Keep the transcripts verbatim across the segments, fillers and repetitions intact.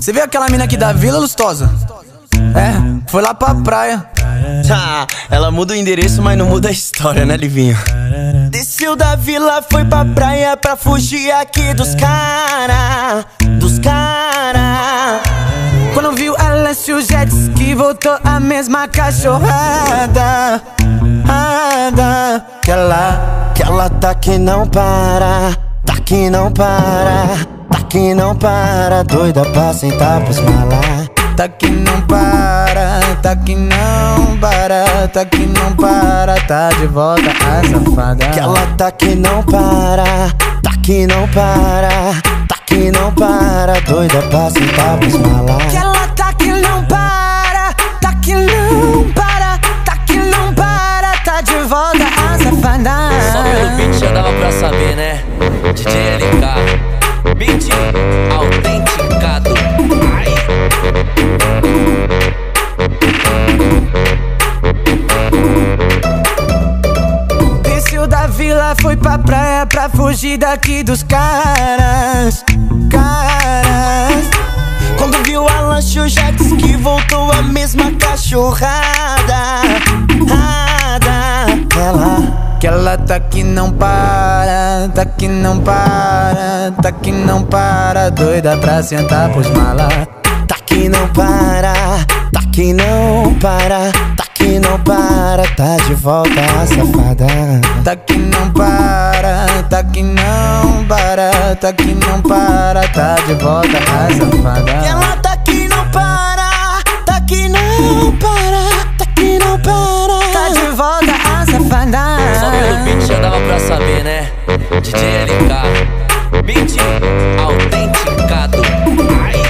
Você vê aquela mina aqui da Vila, Lustosa? É, foi lá pra praia. Tá, ela muda o endereço, mas não muda a história, né, Livinho? Desceu da vila, foi pra praia pra fugir aqui dos cara, dos cara. Quando viu ela e o jet ski, voltou a mesma cachorrada. Ada, que ela, que ela tá que não para, tá que não para, tá que não para, doida pra sentar pros malar. Tá que não para, tá que não para, tá que não para, tá de volta a safada. Que ela tá que não para, tá que não para, tá que não para, doida pra sentar pros malar. Que ela tá que não para, tá que não para, tá que não para, tá de volta a safada. Só pelo beat já dava pra saber, né? D J L K, beat autenticado. Ai. Desceu da vila, foi pra praia pra fugir daqui dos caras, caras. Quando viu a lancha, o jet ski, voltou a mesma cachorrada. Rada. Ela, que ela tá que não para, tá que não para, tá que não para, doida pra sentar pros malas. tá que não para, tá que não para, tá que não para, tá de volta a safada. Tá que não para, tá que não para, tá que não para, tá de volta a safada. Ela tá que não para, tá que não para, tá que não para, tá de volta a safada. Só pelo beat já dava pra saber, né? D J L K, beat autenticado. Ai.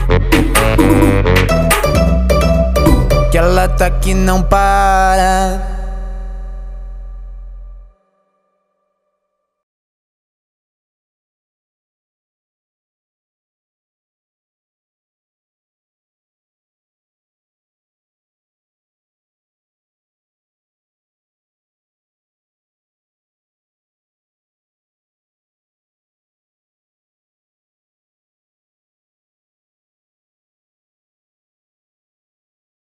Que ela tá que não para.